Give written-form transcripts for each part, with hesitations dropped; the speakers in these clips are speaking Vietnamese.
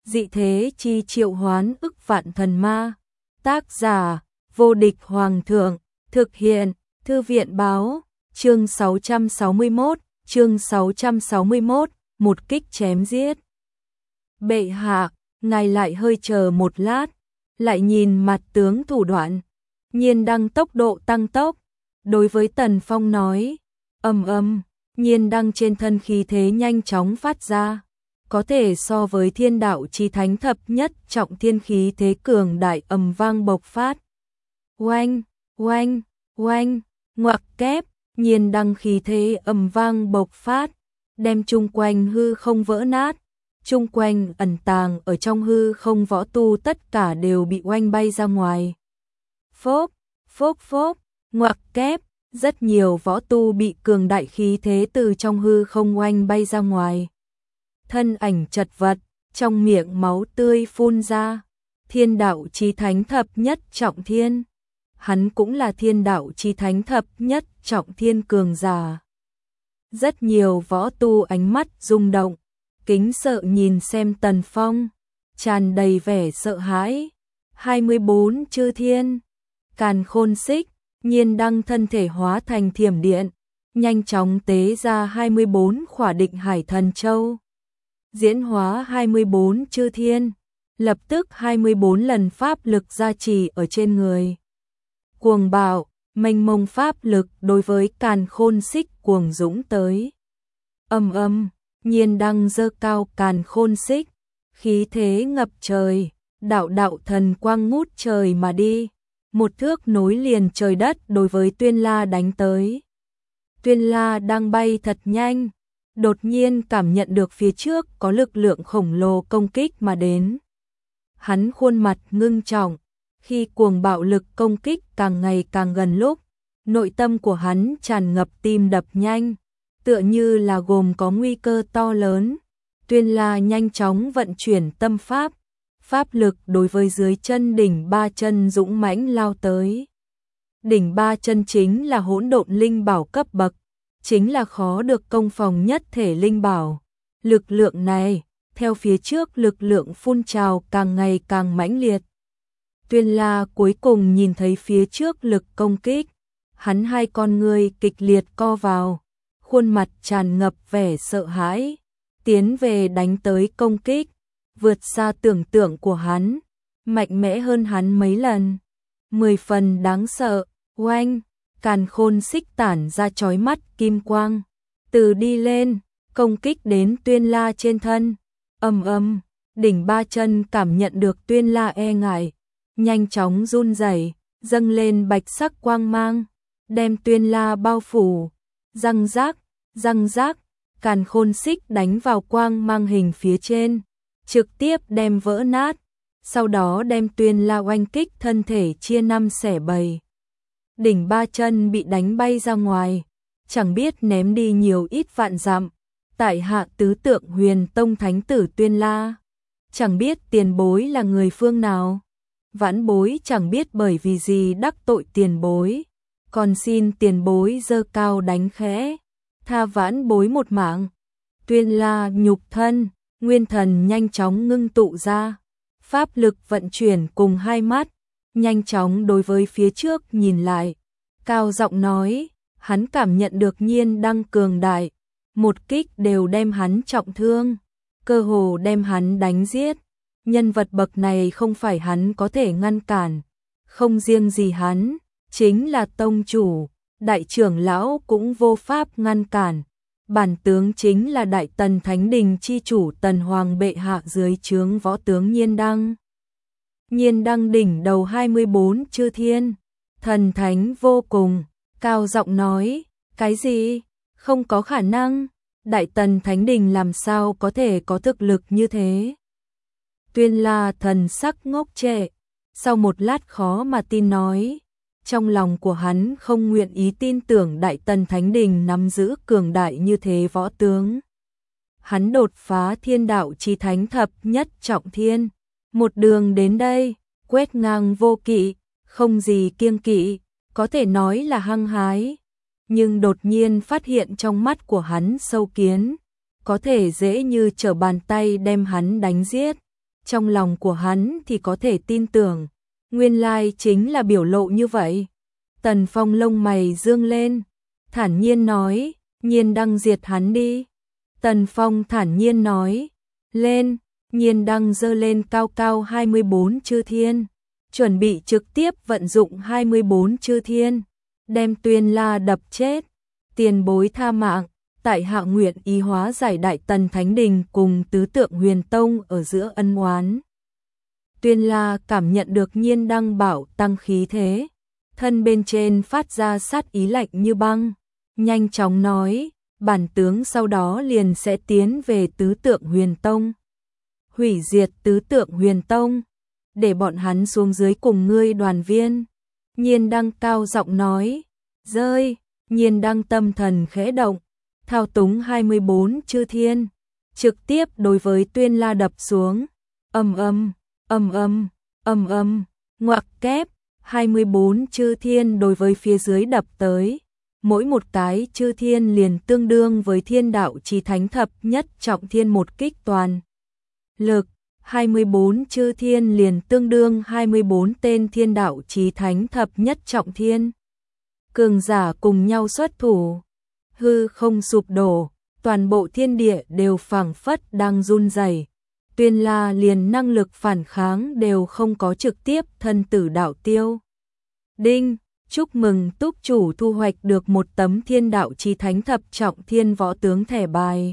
dị thế chi triệu hoán ức vạn thần ma. Tác giả, vô địch hoàng thượng, thực hiện, thư viện báo, chương 661, một kích chém giết. Bệ hạ, ngài lại hơi chờ một lát, lại nhìn mặt tướng thủ đoạn. Nhiên Đăng tốc độ tăng tốc, đối với Tần Phong nói, Nhiên Đăng trên thân khí thế nhanh chóng phát ra, có thể so với thiên đạo chi thánh thập nhất trọng thiên khí thế cường đại ầm vang bộc phát. Oanh, oanh, oanh, ngoặc kép, Nhiên Đăng khí thế ầm vang bộc phát, đem chung quanh hư không vỡ nát, chung quanh ẩn tàng ở trong hư không võ tu tất cả đều bị oanh bay ra ngoài. Phốp, phốp phốp, ngoặc kép, rất nhiều võ tu bị cường đại khí thế từ trong hư không oanh bay ra ngoài. Thân ảnh chật vật, trong miệng máu tươi phun ra. Thiên đạo chí thánh thập nhất trọng thiên. Hắn cũng là thiên đạo chí thánh thập nhất trọng thiên cường giả. Rất nhiều võ tu ánh mắt rung động, kính sợ nhìn xem Tần Phong, tràn đầy vẻ sợ hãi. 24 chư thiên, Càn Khôn Xích, Nhiên Đăng thân thể hóa thành thiểm điện, nhanh chóng tế ra 24 khỏa Định Hải Thần Châu. Diễn hóa 24 chư thiên, lập tức 24 lần pháp lực gia trì ở trên người. Cuồng bạo, mênh mông pháp lực đối với Càn Khôn Xích cuồng dũng tới. Nhiên Đăng giơ cao Càn Khôn Xích, khí thế ngập trời, đạo đạo thần quang ngút trời mà đi, một thước nối liền trời đất đối với Tuyên La đánh tới. Tuyên La đang bay thật nhanh, đột nhiên cảm nhận được phía trước có lực lượng khổng lồ công kích mà đến. Hắn khuôn mặt ngưng trọng, khi cuồng bạo lực công kích càng ngày càng gần lúc, nội tâm của hắn tràn ngập tim đập nhanh, tựa như là gồm có nguy cơ to lớn. Tuyên La nhanh chóng vận chuyển tâm pháp, pháp lực đối với dưới chân đỉnh ba chân dũng mãnh lao tới. Đỉnh ba chân chính là hỗn độn linh bảo cấp bậc, chính là khó được công phòng nhất thể linh bảo. Lực lượng này, theo phía trước lực lượng phun trào càng ngày càng mãnh liệt. Tuyên La cuối cùng nhìn thấy phía trước lực công kích, hắn hai con ngươi kịch liệt co vào, khuôn mặt tràn ngập vẻ sợ hãi, tiến về đánh tới công kích, vượt xa tưởng tượng của hắn, mạnh mẽ hơn hắn mấy lần, 10 phần đáng sợ. Oanh, Càn Khôn Xích tản ra chói mắt kim quang, từ đi lên, công kích đến Tuyên La trên thân. Đỉnh ba chân cảm nhận được Tuyên La e ngại, nhanh chóng run rẩy, dâng lên bạch sắc quang mang, đem Tuyên La bao phủ. Răng rác, Càn Khôn Xích đánh vào quang mang hình phía trên, trực tiếp đem vỡ nát, sau đó đem Tuyên La oanh kích thân thể chia năm xẻ bảy. Đỉnh ba chân bị đánh bay ra ngoài, chẳng biết ném đi nhiều ít vạn dặm. Tại hạ tứ tượng Huyền Tông thánh tử Tuyên La, chẳng biết tiền bối là người phương nào, vãn bối chẳng biết bởi vì gì đắc tội tiền bối, còn xin tiền bối giơ cao đánh khẽ, tha vãn bối một mạng. Tuyên La nhục thân, nguyên thần nhanh chóng ngưng tụ ra, pháp lực vận chuyển cùng hai mắt, nhanh chóng đối với phía trước nhìn lại, cao giọng nói, hắn cảm nhận được Nhiên Đăng cường đại, một kích đều đem hắn trọng thương, cơ hồ đem hắn đánh giết. Nhân vật bậc này không phải hắn có thể ngăn cản, không riêng gì hắn, chính là tông chủ, đại trưởng lão cũng vô pháp ngăn cản. Bản tướng chính là Đại Tần Thánh Đình chi chủ Tần Hoàng bệ hạ dưới trướng võ tướng Nhiên Đăng. Nhiên Đăng đỉnh đầu 24 chư thiên, thần thánh vô cùng, cao giọng nói, cái gì? Không có khả năng, Đại Tần Thánh Đình làm sao có thể có thực lực như thế? Tuyên La thần sắc ngốc trệ, sau một lát khó mà tin nói, trong lòng của hắn không nguyện ý tin tưởng Đại Tần Thánh Đình nắm giữ cường đại như thế võ tướng. Hắn đột phá thiên đạo chí thánh thập nhất trọng thiên, một đường đến đây, quét ngang vô kỵ, không gì kiêng kỵ, có thể nói là hăng hái. Nhưng đột nhiên phát hiện trong mắt của hắn sâu kiến, có thể dễ như trở bàn tay đem hắn đánh giết. Trong lòng của hắn thì có thể tin tưởng, nguyên lai chính là biểu lộ như vậy. Tần Phong lông mày dương lên, thản nhiên nói, Nhiên Đăng diệt hắn đi. Tần Phong thản nhiên nói, lên, Nhiên Đăng giơ lên cao cao 24 chư thiên, chuẩn bị trực tiếp vận dụng 24 chư thiên, đem Tuyên La đập chết. Tiền bối tha mạng, tại hạ nguyện ý hóa giải Đại Tần Thánh Đình cùng tứ tượng Huyền Tông ở giữa ân oán. Tuyên La cảm nhận được Nhiên Đăng bảo tăng khí thế, thân bên trên phát ra sát ý lạnh như băng, nhanh chóng nói, bản tướng sau đó liền sẽ tiến về tứ tượng Huyền Tông, hủy diệt tứ tượng Huyền Tông, để bọn hắn xuống dưới cùng ngươi đoàn viên. Nhiên Đăng cao giọng nói, rơi. Nhiên Đăng tâm thần khẽ động, thao túng 24 chư thiên, trực tiếp đối với Tuyên La đập xuống. Ầm ầm, ầm ầm, ầm ầm, ngoặc kép, 24 chư thiên đối với phía dưới đập tới. Mỗi một cái chư thiên liền tương đương với thiên đạo chí thánh thập nhất trọng thiên một kích toàn lực. 24 chư thiên liền tương đương 24 tên thiên đạo chí thánh thập nhất trọng thiên. Cường giả cùng nhau xuất thủ, hư không sụp đổ, toàn bộ thiên địa đều phảng phất đang run rẩy. Tuyên La liền năng lực phản kháng đều không có, trực tiếp thân tử đạo tiêu. Đinh, chúc mừng túc chủ thu hoạch được một tấm thiên đạo chí thánh thập trọng thiên võ tướng thẻ bài.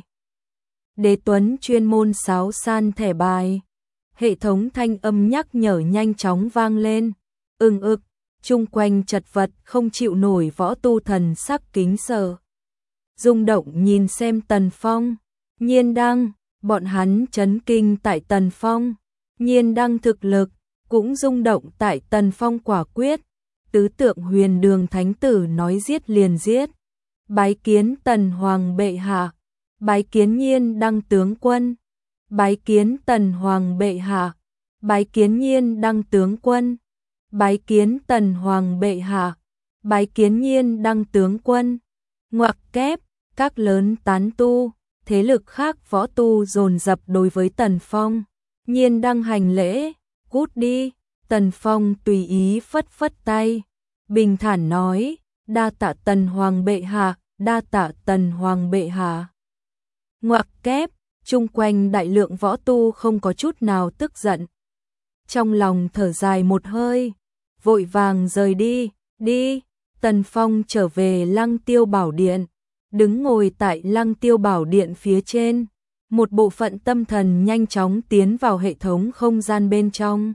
Đế Tuấn chuyên môn sáo san thẻ bài. Hệ thống thanh âm nhắc nhở nhanh chóng vang lên. Ực. Chung quanh chật vật không chịu nổi, võ tu thần sắc kính sợ, rung động nhìn xem Tần Phong, Nhiên Đăng, bọn hắn chấn kinh tại Tần Phong, Nhiên Đăng thực lực, cũng rung động tại Tần Phong quả quyết. Tứ tượng Huyền Đường Thánh Tử nói giết liền giết, bái kiến Tần Hoàng bệ hạ, bái kiến Nhiên Đăng tướng quân, bái kiến Tần Hoàng bệ hạ, bái kiến Nhiên Đăng tướng quân, bái kiến Tần Hoàng bệ hạ, bái kiến Nhiên Đăng tướng quân. Ngoặc kép, các lớn tán tu, thế lực khác võ tu dồn dập đối với Tần Phong. Nhiên Đăng hành lễ, cút đi. Tần Phong tùy ý phất phất tay, bình thản nói, đa tạ Tần Hoàng bệ hạ, đa tạ Tần Hoàng bệ hạ. Ngoặc kép, chung quanh đại lượng võ tu không có chút nào tức giận, trong lòng thở dài một hơi, vội vàng rời đi. Đi. Tần Phong trở về Lăng Tiêu Bảo Điện, đứng ngồi tại Lăng Tiêu Bảo Điện phía trên, một bộ phận tâm thần nhanh chóng tiến vào hệ thống không gian bên trong.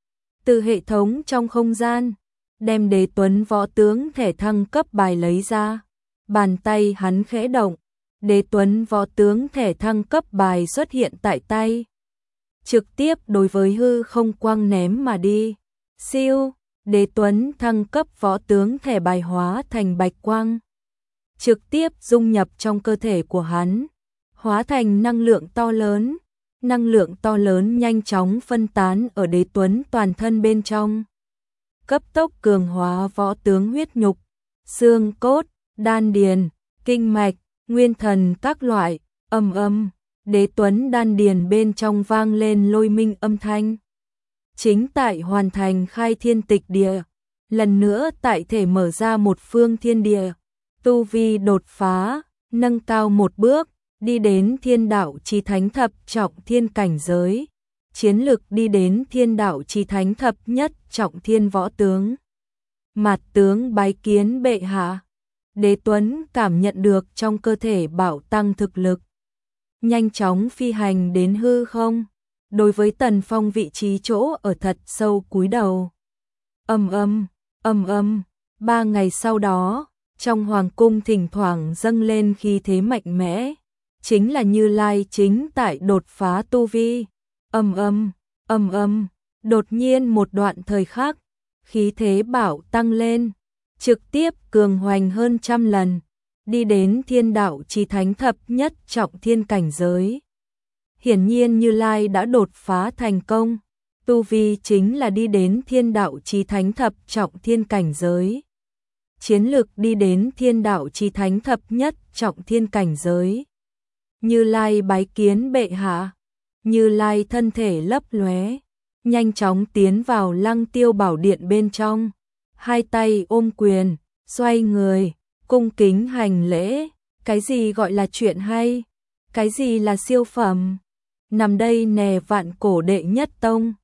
Từ hệ thống trong không gian, đem Đế Tuấn võ tướng thẻ thăng cấp bài lấy ra, bàn tay hắn khẽ động, Đế Tuấn võ tướng thẻ thăng cấp bài xuất hiện tại tay, trực tiếp đối với hư không quang ném mà đi. Siêu, Đế Tuấn thăng cấp võ tướng thẻ bài hóa thành bạch quang, trực tiếp dung nhập trong cơ thể của hắn, hóa thành năng lượng to lớn. Năng lượng to lớn nhanh chóng phân tán ở Đế Tuấn toàn thân bên trong, cấp tốc cường hóa võ tướng huyết nhục, xương cốt, đan điền, kinh mạch, nguyên thần các loại. Ầm ầm, Đế Tuấn đan điền bên trong vang lên lôi minh âm thanh. Chính tại hoàn thành khai thiên tịch địa, lần nữa tại thể mở ra một phương thiên địa, tu vi đột phá, nâng cao một bước, đi đến thiên đạo chí thánh thập trọng thiên cảnh giới, chiến lực đi đến thiên đạo chí thánh thập nhất trọng thiên võ tướng. Mạt tướng bái kiến bệ hạ. Đế Tuấn cảm nhận được trong cơ thể bảo tăng thực lực, nhanh chóng phi hành đến hư không, đối với Tần Phong vị trí chỗ ở thật sâu cúi đầu. Ầm ầm, ầm ầm, 3 ngày sau đó, trong hoàng cung thỉnh thoảng dâng lên khí thế mạnh mẽ, chính là Như Lai chính tại đột phá tu vi. Ầm ầm, ầm ầm, đột nhiên một đoạn thời khắc, khí thế bảo tăng lên, trực tiếp cường hoành hơn 100 lần, đi đến thiên đạo chí thánh thập nhất trọng thiên cảnh giới. Hiển nhiên Như Lai đã đột phá thành công, tu vi chính là đi đến thiên đạo chí thánh thập trọng thiên cảnh giới. Chiến lực đi đến thiên đạo chí thánh thập nhất trọng thiên cảnh giới. Như Lai bái kiến bệ hạ. Như Lai thân thể lấp lóe, nhanh chóng tiến vào Lăng Tiêu Bảo Điện bên trong, hai tay ôm quyền, xoay người, cung kính hành lễ. Cái gì gọi là chuyện hay? Cái gì là siêu phẩm? Nằm đây nè, Vạn Cổ đệ nhất tông.